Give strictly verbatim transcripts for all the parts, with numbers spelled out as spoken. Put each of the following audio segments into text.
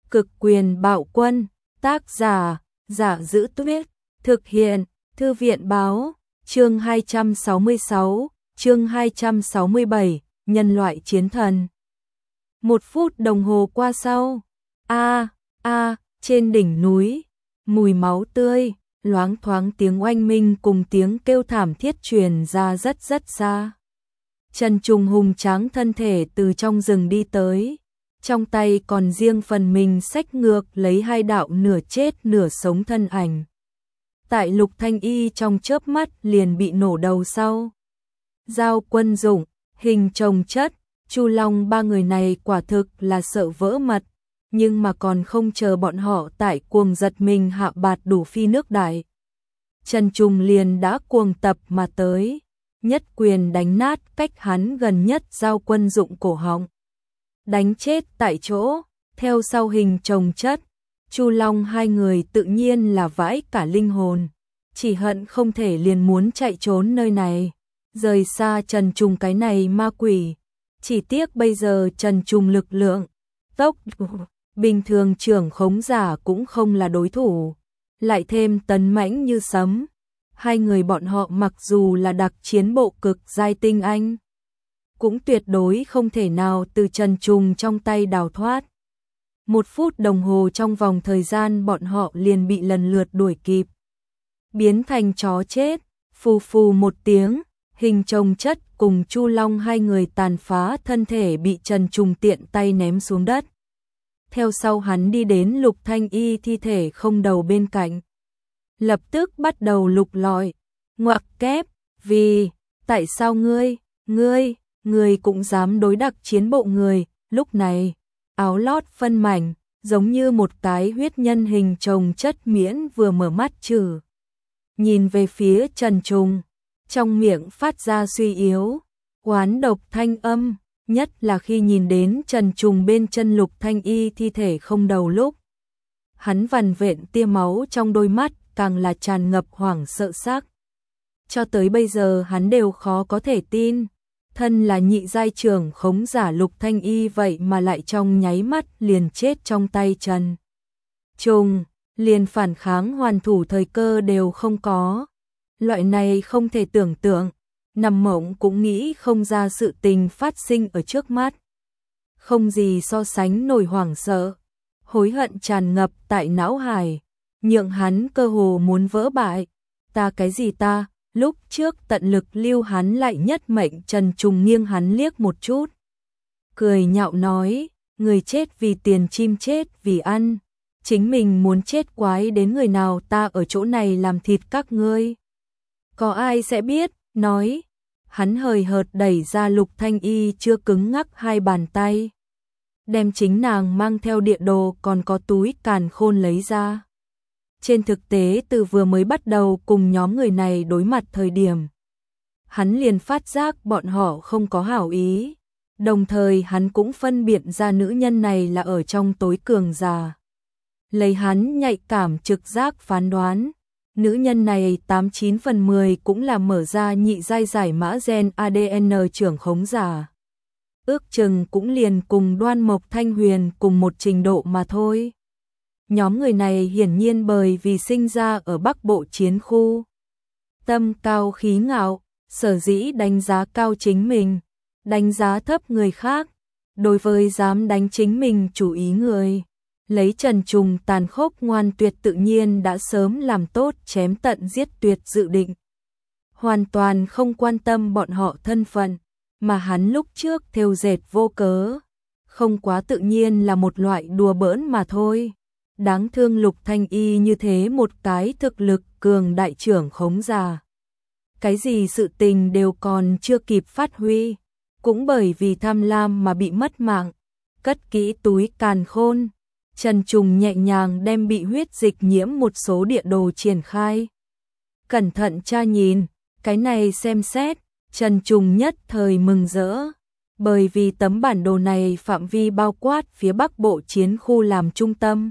Cực quyền bạo quân, tác giả, Giả Giữ Tuyết, thực hiện, Thư viện báo, chương hai trăm sáu mươi sáu, chương hai trăm sáu mươi bảy, nhân loại chiến thần. Một phút đồng hồ qua sau, a a trên đỉnh núi, mùi máu tươi, loáng thoáng tiếng oanh minh cùng tiếng kêu thảm thiết truyền ra rất rất xa. Trần Trùng hùng tráng thân thể từ trong rừng đi tới, trong tay còn riêng phần mình xách ngược lấy hai đạo nửa chết nửa sống thân ảnh. Tại Lục Thanh Y trong chớp mắt liền bị nổ đầu sau. Giao Quân Dũng, Hình Chồng Chất, Chu Long ba người này quả thực là sợ vỡ mật, nhưng mà còn không chờ bọn họ tại cuồng giật mình hạ bạt đủ phi nước đại. Trần Trùng liền đã cuồng tập mà tới, nhất quyền đánh nát cách hắn gần nhất Giao Quân Dũng cổ họng. Đánh chết tại chỗ, theo sau Hình Chồng Chất, Chu Long hai người tự nhiên là vãi cả linh hồn, chỉ hận không thể liền muốn chạy trốn nơi này, rời xa Trần Trùng cái này ma quỷ. Chỉ tiếc bây giờ Trần Trùng lực lượng, tốc bình thường trưởng khống giả cũng không là đối thủ, lại thêm tấn mãnh như sấm. Hai người bọn họ mặc dù là đặc chiến bộ cực giai tinh anh, cũng tuyệt đối không thể nào từ Trần Trùng trong tay đào thoát. Một phút đồng hồ trong vòng thời gian bọn họ liền bị lần lượt đuổi kịp, biến thành chó chết. Phù phù một tiếng, Hình Chồng Chất cùng Chu Long hai người tàn phá thân thể bị Trần Trùng tiện tay ném xuống đất. Theo sau hắn đi đến Lục Thanh Y thi thể không đầu bên cạnh, lập tức bắt đầu lục lọi, ngoặc kép, vì, tại sao ngươi, ngươi, ngươi cũng dám đối đặc chiến bộ người. Lúc này, áo lót phân mảnh, giống như một cái huyết nhân Hình Chồng Chất miễn vừa mở mắt trừ, nhìn về phía Trần Trùng, trong miệng phát ra suy yếu, oán độc thanh âm, nhất là khi nhìn đến Trần Trùng bên chân Lục Thanh Y thi thể không đầu lúc. Hắn vằn vện tia máu trong đôi mắt càng là tràn ngập hoảng sợ sắc. Cho tới bây giờ hắn đều khó có thể tin, thân là nhị giai trưởng khống giả Lục Thanh Y vậy mà lại trong nháy mắt liền chết trong tay Trần Trùng, liền phản kháng hoàn thủ thời cơ đều không có. Loại này không thể tưởng tượng, nằm mộng cũng nghĩ không ra sự tình phát sinh ở trước mắt. Không gì so sánh nổi hoảng sợ, hối hận tràn ngập tại não hải, nhượng hắn cơ hồ muốn vỡ bại. Ta cái gì ta, lúc trước tận lực lưu hắn lại nhất mệnh. Trần Trùng nghiêng hắn liếc một chút, cười nhạo nói, người chết vì tiền chim chết vì ăn, chính mình muốn chết quái đến người nào, ta ở chỗ này làm thịt các ngươi, có ai sẽ biết. Nói, hắn hời hợt đẩy ra Lục Thanh Y chưa cứng ngắc hai bàn tay, đem chính nàng mang theo địa đồ còn có túi càn khôn lấy ra. Trên thực tế từ vừa mới bắt đầu cùng nhóm người này đối mặt thời điểm, hắn liền phát giác bọn họ không có hảo ý, đồng thời hắn cũng phân biệt ra nữ nhân này là ở trong tối cường giả. Lấy hắn nhạy cảm trực giác phán đoán, nữ nhân này tám chín phần mười cũng là mở ra nhị giai giải mã gen a đê en trưởng khống giả. Ước chừng cũng liền cùng Đoan Mộc Thanh Huyền cùng một trình độ mà thôi. Nhóm người này hiển nhiên bởi vì sinh ra ở Bắc Bộ chiến khu, tâm cao khí ngạo, sở dĩ đánh giá cao chính mình, đánh giá thấp người khác. Đối với dám đánh chính mình chủ ý người, lấy Trần Trùng tàn khốc ngoan tuyệt tự nhiên đã sớm làm tốt chém tận giết tuyệt dự định. Hoàn toàn không quan tâm bọn họ thân phận, mà hắn lúc trước thêu dệt vô cớ, không quá tự nhiên là một loại đùa bỡn mà thôi. Đáng thương Lục Thanh Y như thế một cái thực lực cường đại trưởng khống giả, cái gì sự tình đều còn chưa kịp phát huy, cũng bởi vì tham lam mà bị mất mạng. Cất kỹ túi càn khôn, Trần Trùng nhẹ nhàng đem bị huyết dịch nhiễm một số địa đồ triển khai. Cẩn thận tra nhìn, cái này xem xét, Trần Trùng nhất thời mừng rỡ, bởi vì tấm bản đồ này phạm vi bao quát phía Bắc Bộ chiến khu làm trung tâm.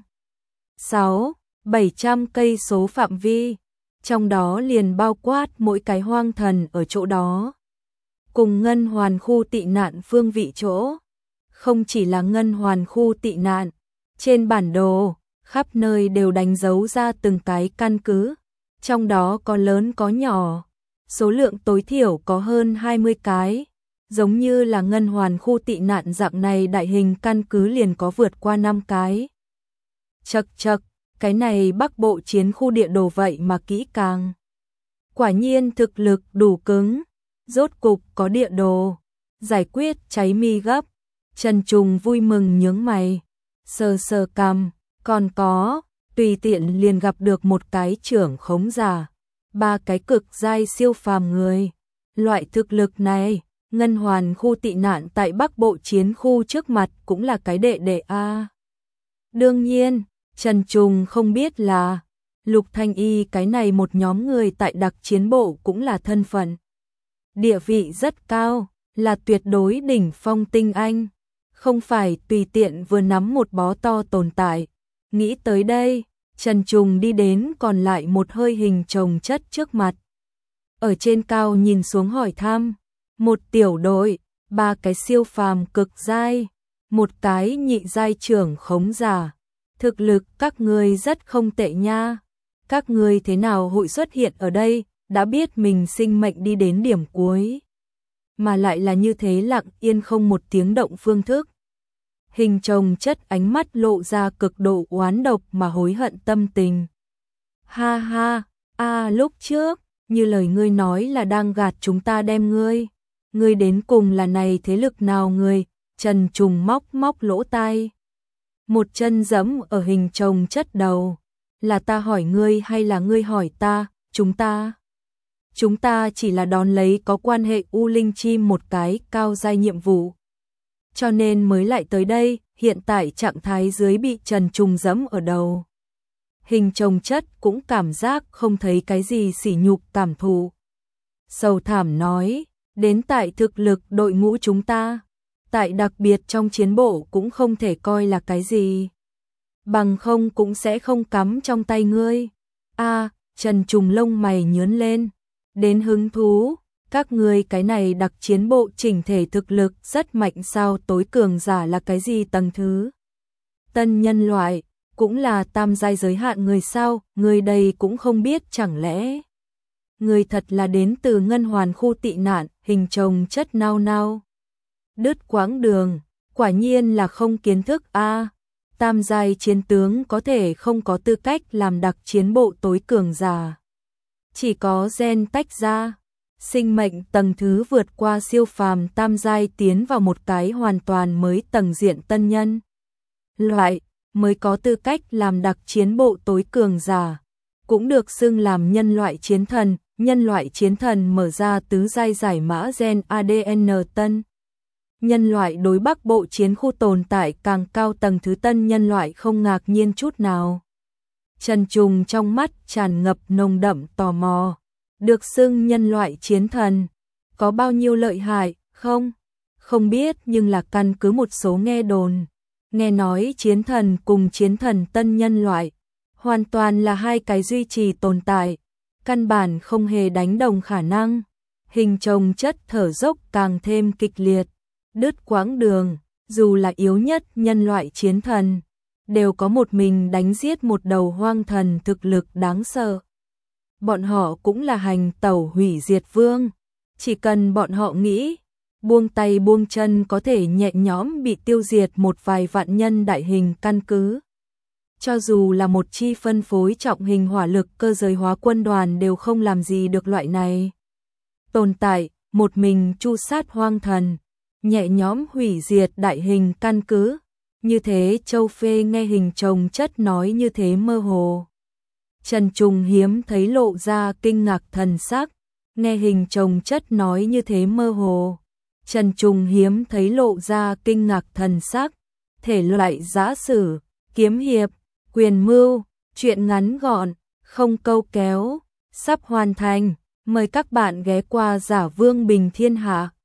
sáu, bảy trăm cây số phạm vi, trong đó liền bao quát mỗi cái hoang thần ở chỗ đó, cùng ngân hoàn khu tị nạn phương vị chỗ. Không chỉ là ngân hoàn khu tị nạn, Trên bản đồ, khắp nơi đều đánh dấu ra từng cái căn cứ, trong đó có lớn có nhỏ, số lượng tối thiểu có hơn hai mươi cái, giống như là Ngân Hoàn khu tị nạn dạng này đại hình căn cứ liền có vượt qua năm cái. Chậc chậc, cái này Bắc Bộ chiến khu địa đồ vậy mà kỹ càng. Quả nhiên thực lực đủ cứng, rốt cục có địa đồ, giải quyết cháy mi gấp. Trần Trùng vui mừng nhướng mày, sờ sờ cằm, còn có, tùy tiện liền gặp được một cái trưởng khống giả, ba cái cực giai siêu phàm người. Loại thực lực này, Ngân Hoàn khu tị nạn tại Bắc Bộ chiến khu trước mặt cũng là cái đệ đệ a. Đương nhiên, Trần Trùng không biết là Lục Thanh Y cái này một nhóm người tại đặc chiến bộ cũng là thân phận địa vị rất cao, là tuyệt đối đỉnh phong tinh anh, không phải tùy tiện vừa nắm một bó to tồn tại. Nghĩ tới đây, Trần Trùng đi đến còn lại một hơi hình chồng chất trước mặt. Ở trên cao nhìn xuống hỏi thăm, một tiểu đội, ba cái siêu phàm cực giai, một cái nhị giai trưởng khống giả. Thực lực các ngươi rất không tệ nha. Các ngươi thế nào hội xuất hiện ở đây, đã biết mình sinh mệnh đi đến điểm cuối. Mà lại là như thế lặng yên không một tiếng động phương thức. Hình chồng chất ánh mắt lộ ra cực độ oán độc mà hối hận tâm tình. Ha ha, a lúc trước, như lời ngươi nói là đang gạt chúng ta đem ngươi. Ngươi đến cùng là này thế lực nào ngươi? Trần Trùng móc móc lỗ tai. Một chân giẫm ở hình chồng chất đầu. Là ta hỏi ngươi hay là ngươi hỏi ta? Chúng ta. Chúng ta chỉ là đón lấy có quan hệ U Linh Chim một cái cao giai nhiệm vụ. Cho nên mới lại tới đây, hiện tại trạng thái dưới bị Trần Trùng giẫm ở đầu. Hình chồng chất cũng cảm giác không thấy cái gì sỉ nhục cảm thụ. Sầu thảm nói, đến tại thực lực đội ngũ chúng ta, tại đặc biệt trong chiến bộ cũng không thể coi là cái gì. Bằng không cũng sẽ không cắm trong tay ngươi. A, Trần Trùng lông mày nhướn lên, đến hứng thú. Các ngươi cái này đặc chiến bộ chỉnh thể thực lực rất mạnh sao? Tối cường giả là cái gì tầng thứ? Tân nhân loại, cũng là tam giai giới hạn người sao? Người đây cũng không biết chẳng lẽ? Người thật là đến từ Ngân Hoàn khu tị nạn, hình chồng chất nao nao. Đứt quãng đường, quả nhiên là không kiến thức a. Tam giai chiến tướng có thể không có tư cách làm đặc chiến bộ tối cường giả. Chỉ có gen tách ra. Sinh mệnh tầng thứ vượt qua siêu phàm tam giai tiến vào một cái hoàn toàn mới tầng diện tân nhân loại mới có tư cách làm đặc chiến bộ tối cường giả, cũng được xưng làm nhân loại chiến thần. Nhân loại chiến thần mở ra tứ giai giải mã gen a đê en tân nhân loại đối Bắc Bộ chiến khu tồn tại càng cao tầng thứ tân nhân loại không ngạc nhiên chút nào. Trần Trùng trong mắt tràn ngập nồng đậm tò mò. Được xưng nhân loại chiến thần, có bao nhiêu lợi hại, không? Không biết nhưng là căn cứ một số nghe đồn. Nghe nói chiến thần cùng chiến thần tân nhân loại, hoàn toàn là hai cái duy trì tồn tại, căn bản không hề đánh đồng khả năng. Hình chồng chất thở dốc càng thêm kịch liệt, đứt quãng đường, dù là yếu nhất nhân loại chiến thần, đều có một mình đánh giết một đầu hoang thần thực lực đáng sợ. Bọn họ cũng là hành tẩu hủy diệt vương, chỉ cần bọn họ nghĩ, buông tay buông chân có thể nhẹ nhõm bị tiêu diệt một vài vạn nhân đại hình căn cứ. Cho dù là một chi phân phối trọng hình hỏa lực cơ giới hóa quân đoàn đều không làm gì được loại này. Tồn tại, một mình chu sát hoang thần, nhẹ nhõm hủy diệt đại hình căn cứ. Như thế Châu Phê nghe hình chồng chất nói như thế mơ hồ. Trần Trùng hiếm thấy lộ ra kinh ngạc thần sắc, nghe hình chồng chất nói như thế mơ hồ. Trần Trùng hiếm thấy lộ ra kinh ngạc thần sắc, thể loại giã sử, kiếm hiệp, quyền mưu, truyện ngắn gọn, không câu kéo, sắp hoàn thành. Mời các bạn ghé qua Giả Vương Bình Thiên Hạ.